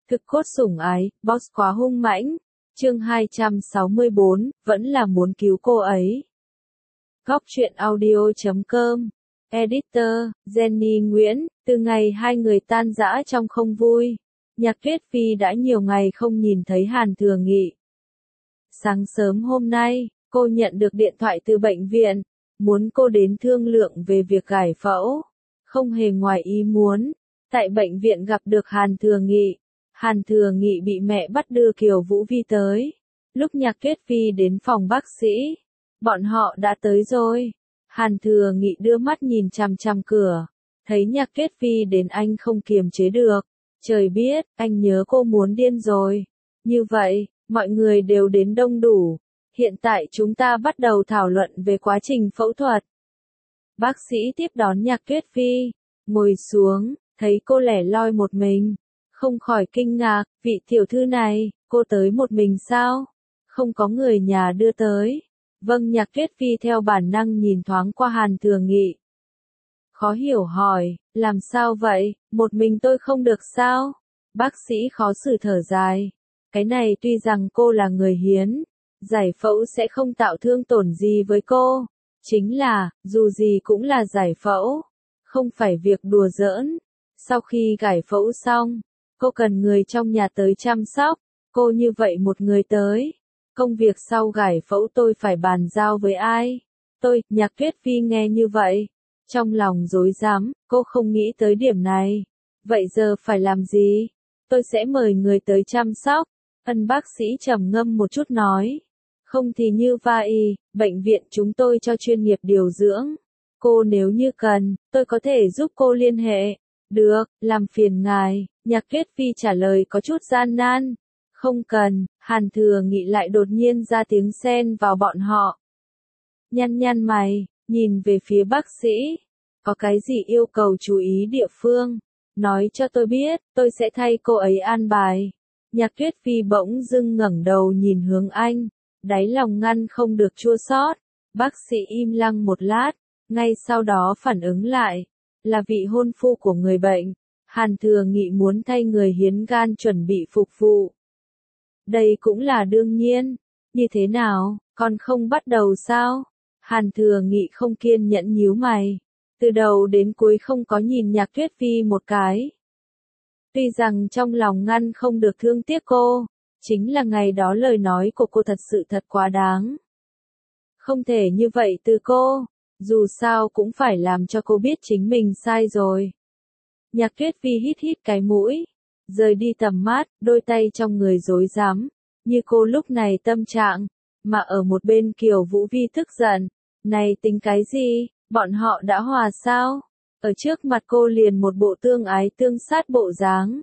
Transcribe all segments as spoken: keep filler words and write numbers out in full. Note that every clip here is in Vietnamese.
Thực cốt sủng ái, boss quá hung mãnh. Chương hai trăm sáu mươi bốn, vẫn là muốn cứu cô ấy. Góc truyện audio chấm com. Editor, Jenny Nguyễn. Từ ngày hai người tan rã trong không vui, Nhạc Tuyết Phi đã nhiều ngày không nhìn thấy Hàn Thừa Nghị. Sáng sớm hôm nay, cô nhận được điện thoại từ bệnh viện, muốn cô đến thương lượng về việc giải phẫu. Không hề ngoài ý muốn, tại bệnh viện gặp được Hàn Thừa Nghị. Hàn Thừa Nghị bị mẹ bắt đưa Kiều Vũ Vi tới. Lúc Nhạc Tuyết Phi đến phòng bác sĩ, bọn họ đã tới rồi. Hàn Thừa Nghị đưa mắt nhìn chằm chằm cửa, thấy Nhạc Tuyết Phi đến anh không kiềm chế được. Trời biết, anh nhớ cô muốn điên rồi. Như vậy, mọi người đều đến đông đủ. Hiện tại chúng ta bắt đầu thảo luận về quá trình phẫu thuật. Bác sĩ tiếp đón Nhạc Tuyết Phi, ngồi xuống, thấy cô lẻ loi một mình. Không khỏi kinh ngạc, vị tiểu thư này, cô tới một mình sao? Không có người nhà đưa tới. Vâng, Nhạc Tuyết Phi theo bản năng nhìn thoáng qua Hàn Thừa Nghị. Khó hiểu hỏi, làm sao vậy, một mình tôi không được sao? Bác sĩ khó xử thở dài. Cái này tuy rằng cô là người hiến, giải phẫu sẽ không tạo thương tổn gì với cô. Chính là, dù gì cũng là giải phẫu, không phải việc đùa giỡn. Sau khi giải phẫu xong, cô cần người trong nhà tới chăm sóc. Cô như vậy một người tới, công việc sau giải phẫu tôi phải bàn giao với ai? Tôi, Nhạc Tuyết Phi nghe như vậy, trong lòng rối rắm, cô không nghĩ tới điểm này. Vậy giờ phải làm gì? Tôi sẽ mời người tới chăm sóc. Ân bác sĩ trầm ngâm một chút nói. Không thì như vậy, bệnh viện chúng tôi cho chuyên nghiệp điều dưỡng. Cô nếu như cần, tôi có thể giúp cô liên hệ. Được, làm phiền ngài. Nhạc Tuyết Phi trả lời có chút gian nan. Không cần, Hàn Thừa Nghị lại đột nhiên ra tiếng xen vào bọn họ. Nhăn nhăn mày, nhìn về phía bác sĩ. Có cái gì yêu cầu chú ý địa phương? Nói cho tôi biết, tôi sẽ thay cô ấy an bài. Nhạc Tuyết Phi bỗng dưng ngẩng đầu nhìn hướng anh, đáy lòng ngăn không được chua xót. Bác sĩ im lặng một lát, ngay sau đó phản ứng lại. Là vị hôn phu của người bệnh. Hàn Thừa Nghị muốn thay người hiến gan chuẩn bị phục vụ. Đây cũng là đương nhiên. Như thế nào, còn không bắt đầu sao? Hàn Thừa Nghị không kiên nhẫn nhíu mày. Từ đầu đến cuối không có nhìn Nhạc Tuyết Phi một cái. Tuy rằng trong lòng ngăn không được thương tiếc cô, chính là ngày đó lời nói của cô thật sự thật quá đáng. Không thể như vậy từ cô, dù sao cũng phải làm cho cô biết chính mình sai rồi. Nhạc Tuyết Phi hít hít cái mũi, rời đi tầm mắt, đôi tay trong người rối rắm, như cô lúc này tâm trạng, mà ở một bên Kiều Vũ Vi tức giận, này tính cái gì, bọn họ đã hòa sao? Ở trước mặt cô liền một bộ tương ái tương sát bộ dáng.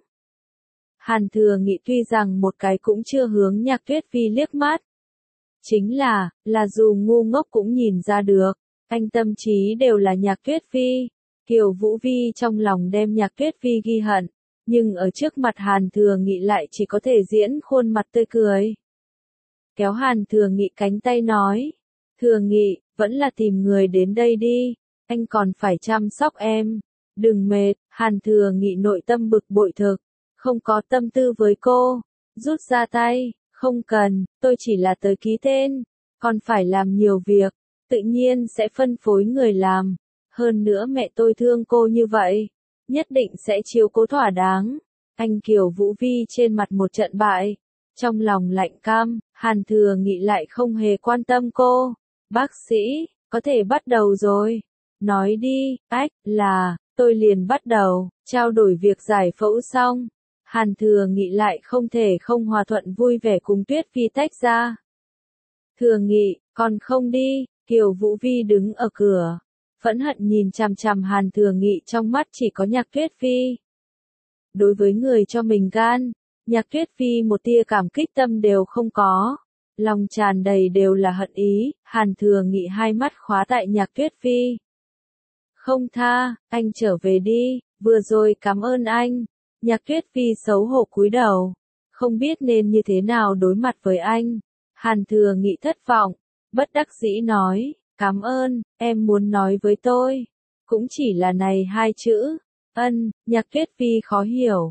Hàn Thừa Nghị tuy rằng một cái cũng chưa hướng Nhạc Tuyết Phi liếc mắt. Chính là, là dù ngu ngốc cũng nhìn ra được, anh tâm trí đều là Nhạc Tuyết Phi. Kiều Vũ Vi trong lòng đem Nhạc Tuyết Phi ghi hận, nhưng ở trước mặt Hàn Thừa Nghị lại chỉ có thể diễn khuôn mặt tươi cười. Kéo Hàn Thừa Nghị cánh tay nói, Thừa Nghị, vẫn là tìm người đến đây đi, anh còn phải chăm sóc em, đừng mệt. Hàn Thừa Nghị nội tâm bực bội thực, không có tâm tư với cô, rút ra tay, không cần, tôi chỉ là tới ký tên, còn phải làm nhiều việc, tự nhiên sẽ phân phối người làm. Hơn nữa mẹ tôi thương cô như vậy, nhất định sẽ chiếu cố thỏa đáng. Anh Kiều Vũ Vi trên mặt một trận bại, trong lòng lạnh cam. Hàn Thừa Nghị lại không hề quan tâm cô. Bác sĩ, có thể bắt đầu rồi. Nói đi, ách, là, tôi liền bắt đầu, trao đổi việc giải phẫu xong. Hàn Thừa Nghị lại không thể không hòa thuận vui vẻ cùng Tuyết Phi tách ra. Thừa Nghị, còn không đi. Kiều Vũ Vi đứng ở cửa, phẫn hận nhìn chằm chằm Hàn Thừa Nghị, trong mắt chỉ có Nhạc Tuyết Phi. Đối với người cho mình gan, Nhạc Tuyết Phi một tia cảm kích tâm đều không có, lòng tràn đầy đều là hận ý. Hàn Thừa Nghị hai mắt khóa tại Nhạc Tuyết Phi. Không tha, anh trở về đi, vừa rồi cảm ơn anh. Nhạc Tuyết Phi xấu hổ cúi đầu, không biết nên như thế nào đối mặt với anh. Hàn Thừa Nghị thất vọng, bất đắc dĩ nói. Cảm ơn, em muốn nói với tôi, cũng chỉ là này hai chữ. Ân, Nhạc Tuyết Phi khó hiểu,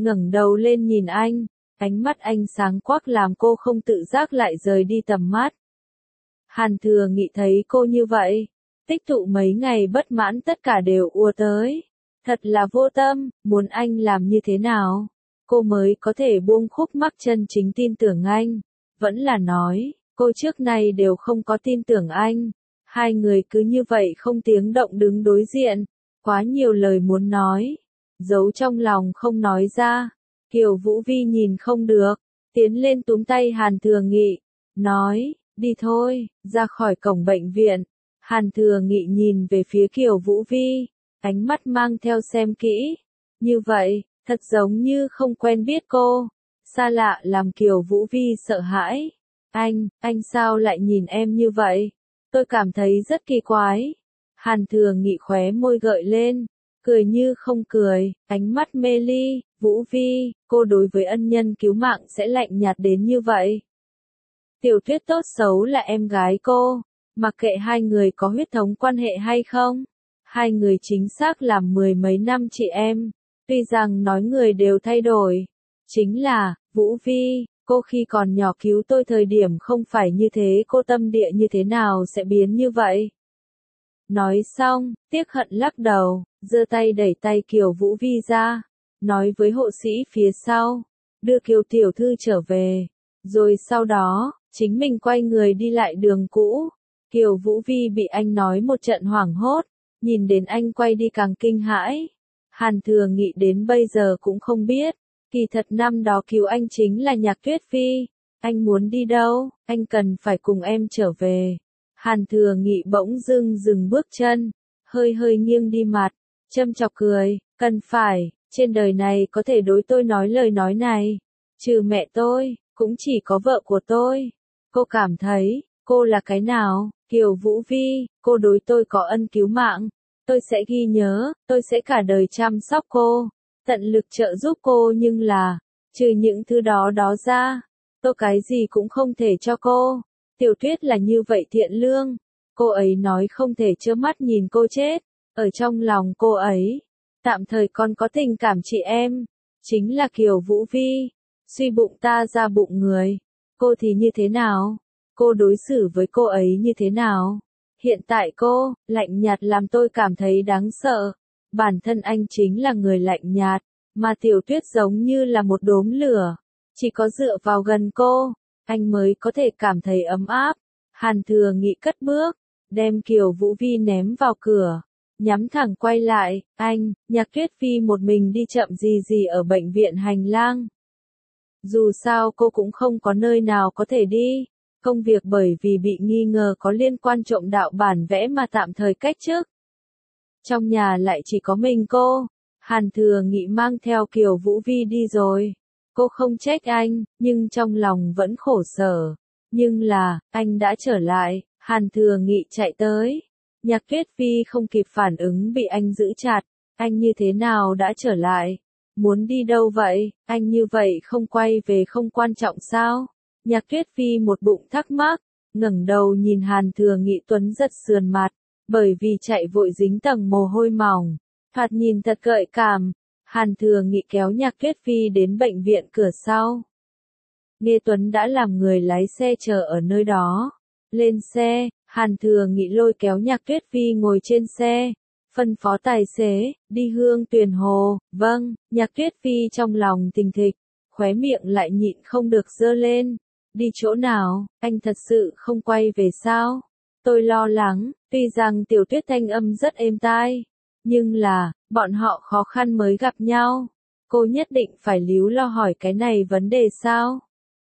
ngẩng đầu lên nhìn anh, ánh mắt anh sáng quắc làm cô không tự giác lại rời đi tầm mắt. Hàn Thừa Nghị thấy cô như vậy, tích tụ mấy ngày bất mãn tất cả đều ùa tới. Thật là vô tâm, muốn anh làm như thế nào, cô mới có thể buông khúc mắc chân chính tin tưởng anh. Vẫn là nói, cô trước này đều không có tin tưởng anh. Hai người cứ như vậy không tiếng động đứng đối diện, quá nhiều lời muốn nói, giấu trong lòng không nói ra. Kiều Vũ Vi nhìn không được, tiến lên túm tay Hàn Thừa Nghị, nói, đi thôi, ra khỏi cổng bệnh viện. Hàn Thừa Nghị nhìn về phía Kiều Vũ Vi, ánh mắt mang theo xem kỹ. Như vậy, thật giống như không quen biết cô. Xa lạ làm Kiều Vũ Vi sợ hãi. Anh, anh sao lại nhìn em như vậy? Tôi cảm thấy rất kỳ quái. Hàn Thừa Nghị khóe môi gợi lên, cười như không cười, ánh mắt mê ly. Vũ Vi, cô đối với ân nhân cứu mạng sẽ lạnh nhạt đến như vậy. Tiểu Tuyết tốt xấu là em gái cô, mặc kệ hai người có huyết thống quan hệ hay không. Hai người chính xác làm mười mấy năm chị em, tuy rằng nói người đều thay đổi. Chính là, Vũ Vi, cô khi còn nhỏ cứu tôi thời điểm không phải như thế, cô tâm địa như thế nào sẽ biến như vậy? Nói xong, tiếc hận lắc đầu, giơ tay đẩy tay Kiều Vũ Vi ra, nói với hộ sĩ phía sau, đưa Kiều tiểu thư trở về. Rồi sau đó, chính mình quay người đi lại đường cũ. Kiều Vũ Vi bị anh nói một trận hoảng hốt, nhìn đến anh quay đi càng kinh hãi. Hàn Thừa Nghị đến bây giờ cũng không biết, kỳ thật năm đó cứu anh chính là Nhạc Tuyết Phi. Anh muốn đi đâu, anh cần phải cùng em trở về. Hàn Thừa Nghị bỗng dưng dừng bước chân, hơi hơi nghiêng đi mặt, châm chọc cười, cần phải, trên đời này có thể đối tôi nói lời nói này, trừ mẹ tôi, cũng chỉ có vợ của tôi. Cô cảm thấy, cô là cái nào? Kiều Vũ Vi, cô đối tôi có ân cứu mạng, tôi sẽ ghi nhớ, tôi sẽ cả đời chăm sóc cô, tận lực trợ giúp cô, nhưng là, trừ những thứ đó đó ra, tôi cái gì cũng không thể cho cô. Tiểu Tuyết là như vậy thiện lương, cô ấy nói không thể trơ mắt nhìn cô chết, ở trong lòng cô ấy, tạm thời còn có tình cảm chị em, chính là Kiều Vũ Vi, suy bụng ta ra bụng người, cô thì như thế nào? Cô đối xử với cô ấy như thế nào? Hiện tại cô, lạnh nhạt làm tôi cảm thấy đáng sợ. Bản thân anh chính là người lạnh nhạt, mà Tiểu Tuyết giống như là một đốm lửa. Chỉ có dựa vào gần cô, anh mới có thể cảm thấy ấm áp. Hàn Thừa Nghị cất bước, đem Kiều Vũ Vi ném vào cửa, nhắm thẳng quay lại, anh, Nhạc Tuyết Phi một mình đi chậm gì gì ở bệnh viện hành lang. Dù sao cô cũng không có nơi nào có thể đi. Công việc bởi vì bị nghi ngờ có liên quan trộm đạo bản vẽ mà tạm thời cách chức. Trong nhà lại chỉ có mình cô. Hàn Thừa Nghị mang theo Kiều Vũ Vi đi rồi. Cô không trách anh, nhưng trong lòng vẫn khổ sở. Nhưng là, anh đã trở lại. Hàn Thừa Nghị chạy tới. Nhạc Tuyết Phi không kịp phản ứng bị anh giữ chặt. Anh như thế nào đã trở lại? Muốn đi đâu vậy? Anh như vậy không quay về không quan trọng sao? Nhạc Tuyết Phi một bụng thắc mắc, ngẩng đầu nhìn Hàn Thừa Nghị tuấn giật sườn mặt, bởi vì chạy vội dính tầng mồ hôi mỏng, thoạt nhìn thật gợi cảm. Hàn Thừa Nghị kéo Nhạc Tuyết Phi đến bệnh viện cửa sau. Nghe Tuấn đã làm người lái xe chờ ở nơi đó. Lên xe, Hàn Thừa Nghị lôi kéo Nhạc Tuyết Phi ngồi trên xe, phân phó tài xế, đi Hương Tuyền Hồ. Vâng, Nhạc Tuyết Phi trong lòng thình thịch, khóe miệng lại nhịn không được giơ lên. Đi chỗ nào, anh thật sự không quay về sao? Tôi lo lắng, tuy rằng Tiểu Tuyết thanh âm rất êm tai, nhưng là, bọn họ khó khăn mới gặp nhau. Cô nhất định phải líu lo hỏi cái này vấn đề sao?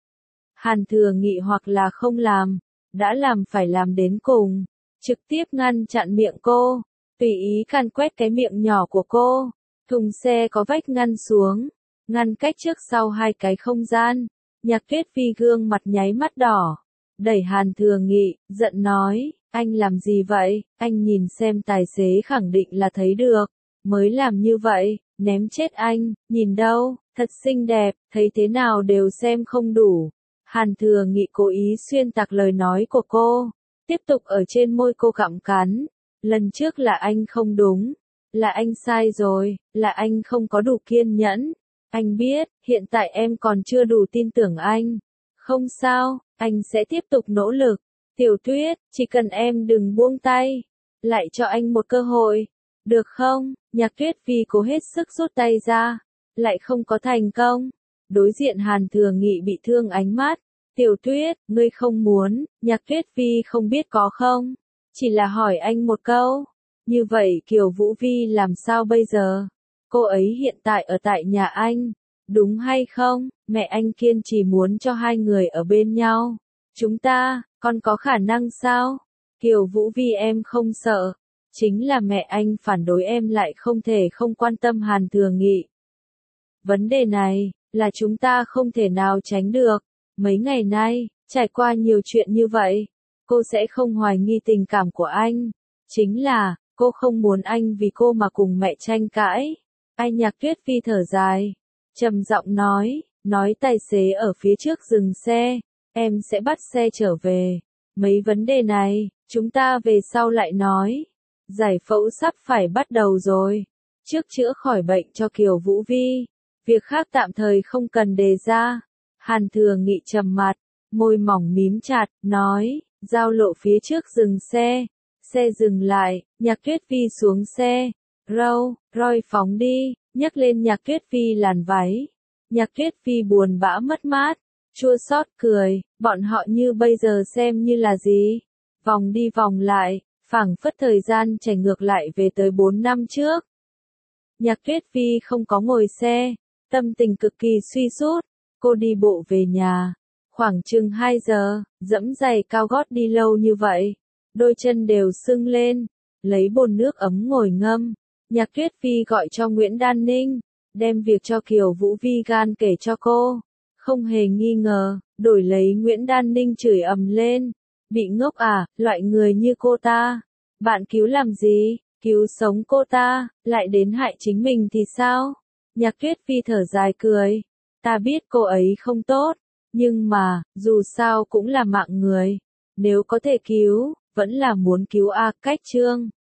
Hàn Thừa Nghị hoặc là không làm, đã làm phải làm đến cùng, trực tiếp ngăn chặn miệng cô, tùy ý càn quét cái miệng nhỏ của cô. Thùng xe có vách ngăn xuống, ngăn cách trước sau hai cái không gian. Nhạc Tuyết Phi gương mặt nháy mắt đỏ, đẩy Hàn Thừa Nghị, giận nói, anh làm gì vậy? Anh nhìn xem tài xế khẳng định là thấy được, mới làm như vậy, ném chết anh, nhìn đâu, thật xinh đẹp, thấy thế nào đều xem không đủ. Hàn Thừa Nghị cố ý xuyên tạc lời nói của cô, tiếp tục ở trên môi cô gặm cắn, lần trước là anh không đúng, là anh sai rồi, là anh không có đủ kiên nhẫn. Anh biết, hiện tại em còn chưa đủ tin tưởng anh. Không sao, anh sẽ tiếp tục nỗ lực. Tiểu Tuyết, chỉ cần em đừng buông tay. Lại cho anh một cơ hội. Được không? Nhạc Tuyết Vi cố hết sức rút tay ra. Lại không có thành công. Đối diện Hàn Thừa Nghị bị thương ánh mắt. Tiểu Tuyết, ngươi không muốn, Nhạc Tuyết Vi không biết có không? Chỉ là hỏi anh một câu. Như vậy Kiều Vũ Vi làm sao bây giờ? Cô ấy hiện tại ở tại nhà anh. Đúng hay không? Mẹ anh kiên trì muốn cho hai người ở bên nhau. Chúng ta, còn có khả năng sao? Kiều Vũ Vi em không sợ. Chính là mẹ anh phản đối em lại không thể không quan tâm Hàn Thừa Nghị. Vấn đề này, là chúng ta không thể nào tránh được. Mấy ngày nay, trải qua nhiều chuyện như vậy, cô sẽ không hoài nghi tình cảm của anh. Chính là, cô không muốn anh vì cô mà cùng mẹ tranh cãi. Ai Nhạc Tuyết Vi thở dài, trầm giọng nói, nói tài xế ở phía trước dừng xe, em sẽ bắt xe trở về. Mấy vấn đề này, chúng ta về sau lại nói. Giải phẫu sắp phải bắt đầu rồi. Trước chữa khỏi bệnh cho Kiều Vũ Vi, việc khác tạm thời không cần đề ra. Hàn Thừa Nghị trầm mặt, môi mỏng mím chặt, nói, giao lộ phía trước dừng xe. Xe dừng lại, Nhạc Tuyết Vi xuống xe. Râu, roi phóng đi, nhấc lên Nhạc Tuyết Vi làn váy. Nhạc Tuyết Vi buồn bã mất mát, chua xót cười, bọn họ như bây giờ xem như là gì? Vòng đi vòng lại, phảng phất thời gian chảy ngược lại về tới bốn năm trước. Nhạc Tuyết Vi không có ngồi xe, tâm tình cực kỳ suy sút, cô đi bộ về nhà. Khoảng chừng hai giờ, dẫm giày cao gót đi lâu như vậy, đôi chân đều sưng lên, lấy bồn nước ấm ngồi ngâm. Nhạc Tuyết Vi gọi cho Nguyễn Đan Ninh, đem việc cho Kiều Vũ Vi gan kể cho cô. Không hề nghi ngờ, đổi lấy Nguyễn Đan Ninh chửi ầm lên. Bị ngốc à, loại người như cô ta. Bạn cứu làm gì, cứu sống cô ta, lại đến hại chính mình thì sao? Nhạc Tuyết Vi thở dài cười. Ta biết cô ấy không tốt, nhưng mà, dù sao cũng là mạng người. Nếu có thể cứu, vẫn là muốn cứu a. Cách chương